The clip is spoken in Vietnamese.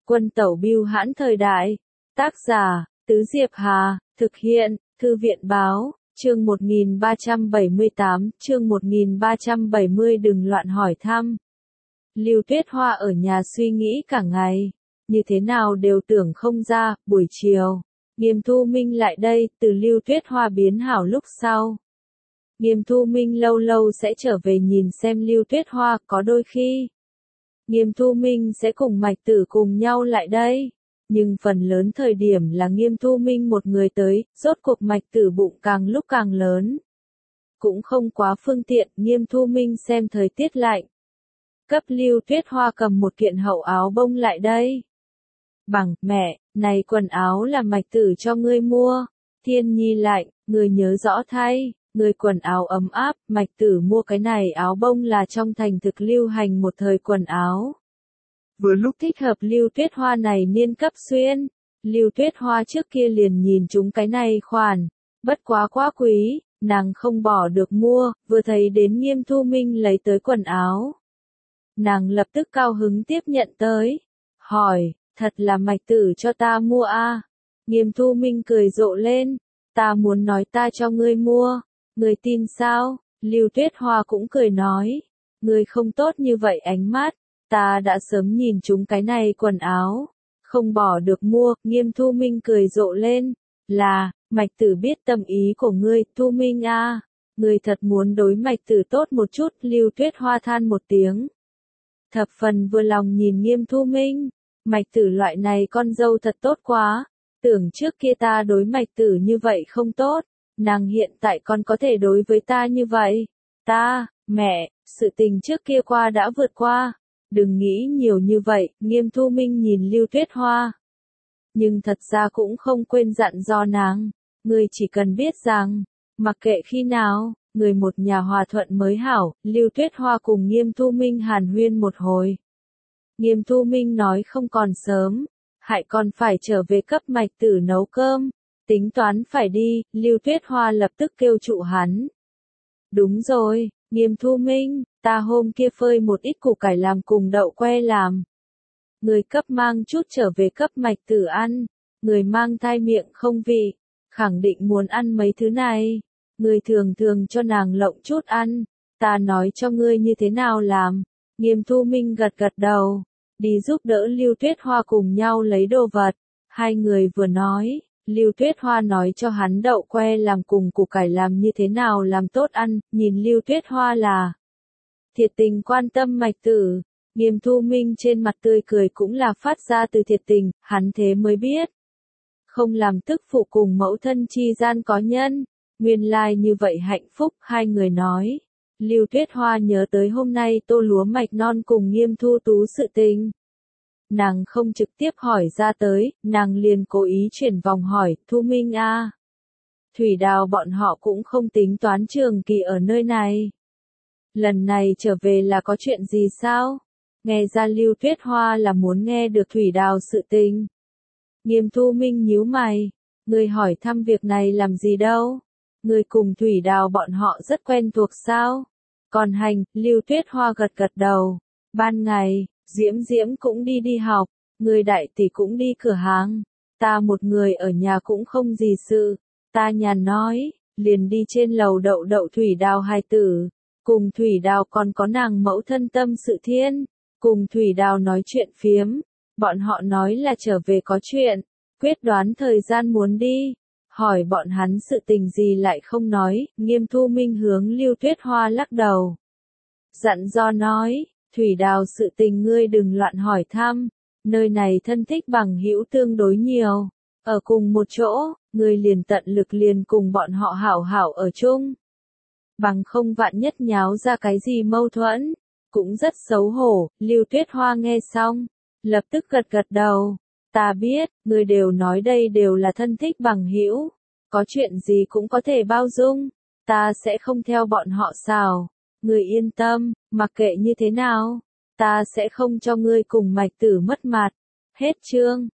Quân tẩu bưu hãn thời đại. Tác giả, Tứ Diệp Hà, thực hiện, Thư viện báo, chương 1378, chương 1370 đừng loạn hỏi thăm. Lưu Tuyết Hoa ở nhà suy nghĩ cả ngày, như thế nào đều tưởng không ra, buổi chiều. Nghiêm Thu Minh lại đây, từ Lưu Tuyết Hoa biến hảo lúc sau. Nghiêm Thu Minh lâu lâu sẽ trở về nhìn xem Lưu Tuyết Hoa, có đôi khi. Nghiêm Thu Minh sẽ cùng Mạch Tử cùng nhau lại đây. Nhưng phần lớn thời điểm là Nghiêm Thu Minh một người tới, rốt cuộc Mạch Tử bụng càng lúc càng lớn. Cũng không quá phương tiện, Nghiêm Thu Minh xem thời tiết lạnh. Cấp Lưu Tuyết Hoa cầm một kiện hậu áo bông lại đây. Bằng, mẹ, này quần áo là Mạch Tử cho ngươi mua. Thiên nhi lạnh, ngươi nhớ rõ thay, ngươi quần áo ấm áp, Mạch Tử mua cái này áo bông là trong thành thực lưu hành một thời quần áo. Vừa lúc thích hợp Lưu Tuyết Hoa này niên cấp xuyên. Lưu Tuyết Hoa trước kia liền nhìn chúng cái này khoản, bất quá quá quý, nàng không bỏ được mua, vừa thấy đến Nghiêm Thu Minh lấy tới quần áo. Nàng lập tức cao hứng tiếp nhận tới, hỏi, thật là Mạch Tử cho ta mua à? Nghiêm Thu Minh cười rộ lên, ta muốn nói ta cho ngươi mua, ngươi tin sao? Lưu Tuyết Hoa cũng cười nói, ngươi không tốt như vậy ánh mắt, ta đã sớm nhìn chúng cái này quần áo, không bỏ được mua. Nghiêm Thu Minh cười rộ lên, là, Mạch Tử biết tâm ý của ngươi, Thu Minh à, ngươi thật muốn đối Mạch Tử tốt một chút. Lưu Tuyết Hoa than một tiếng, thập phần vừa lòng nhìn Nghiêm Thu Minh, Mạch Tử loại này con dâu thật tốt quá, tưởng trước kia ta đối Mạch Tử như vậy không tốt, nàng hiện tại còn có thể đối với ta như vậy. Ta, mẹ, sự tình trước kia qua đã vượt qua, đừng nghĩ nhiều như vậy. Nghiêm Thu Minh nhìn Lưu Tuyết Hoa, nhưng thật ra cũng không quên dặn dò nàng, ngươi chỉ cần biết rằng, mặc kệ khi nào, người một nhà hòa thuận mới hảo. Lưu Tuyết Hoa cùng Nghiêm Thu Minh hàn huyên một hồi. Nghiêm Thu Minh nói không còn sớm, hại còn phải trở về cấp Mạch Tử nấu cơm, tính toán phải đi. Lưu Tuyết Hoa lập tức kêu trụ hắn. Đúng rồi, Nghiêm Thu Minh, ta hôm kia phơi một ít củ cải làm cùng đậu que làm. Người cấp mang chút trở về cấp Mạch Tử ăn, người mang thai miệng không vị, khẳng định muốn ăn mấy thứ này. Người thường thường cho nàng lộng chút ăn, ta nói cho ngươi như thế nào làm. Nghiêm Thu Minh gật gật đầu, đi giúp đỡ Lưu Tuyết Hoa cùng nhau lấy đồ vật. Hai người vừa nói, Lưu Tuyết Hoa nói cho hắn đậu que làm cùng củ cải làm như thế nào làm tốt ăn, nhìn Lưu Tuyết Hoa là thiệt tình quan tâm Mạch Tử. Nghiêm Thu Minh trên mặt tươi cười cũng là phát ra từ thiệt tình, hắn thế mới biết. Không làm tức phụ cùng mẫu thân chi gian có nhân, nguyên lai như vậy hạnh phúc. Hai người nói, Lưu Tuyết Hoa nhớ tới hôm nay tô lúa mạch non cùng Nghiêm Thu Tú sự tình. Nàng không trực tiếp hỏi ra tới, nàng liền cố ý chuyển vòng hỏi, Thu Minh à. Thủy Đào bọn họ cũng không tính toán trường kỳ ở nơi này. Lần này trở về là có chuyện gì sao? Nghe ra Lưu Tuyết Hoa là muốn nghe được Thủy Đào sự tình. Nghiêm Thu Minh nhíu mày, ngươi hỏi thăm việc này làm gì đâu? Ngươi cùng Thủy Đào bọn họ rất quen thuộc sao? Còn hành. Lưu Tuyết Hoa gật gật đầu. Ban ngày, Diễm Diễm cũng đi học, người đại tỷ cũng đi cửa hàng. Ta một người ở nhà cũng không gì sự. Ta nhàn nói, liền đi trên lầu đậu đậu Thủy Đào hài tử. Cùng Thủy Đào còn có nàng mẫu thân Tâm Sự Thiên. Cùng Thủy Đào nói chuyện phiếm. Bọn họ nói là trở về có chuyện, quyết đoán thời gian muốn đi. Hỏi bọn hắn sự tình gì lại không nói. Nghiêm Thu Minh hướng Lưu Tuyết Hoa lắc đầu, dặn dò nói, Thủy Đào sự tình ngươi đừng loạn hỏi thăm, nơi này thân thích bằng hữu tương đối nhiều, ở cùng một chỗ, ngươi liền tận lực liền cùng bọn họ hảo hảo ở chung. Bằng không vạn nhất nháo ra cái gì mâu thuẫn, cũng rất xấu hổ. Lưu Tuyết Hoa nghe xong, lập tức gật gật đầu, ta biết, ngươi đều nói đây đều là thân thích bằng hữu, có chuyện gì cũng có thể bao dung, ta sẽ không theo bọn họ xào, ngươi yên tâm, mặc kệ như thế nào, ta sẽ không cho ngươi cùng Mạch Tử mất mặt. Hết chương.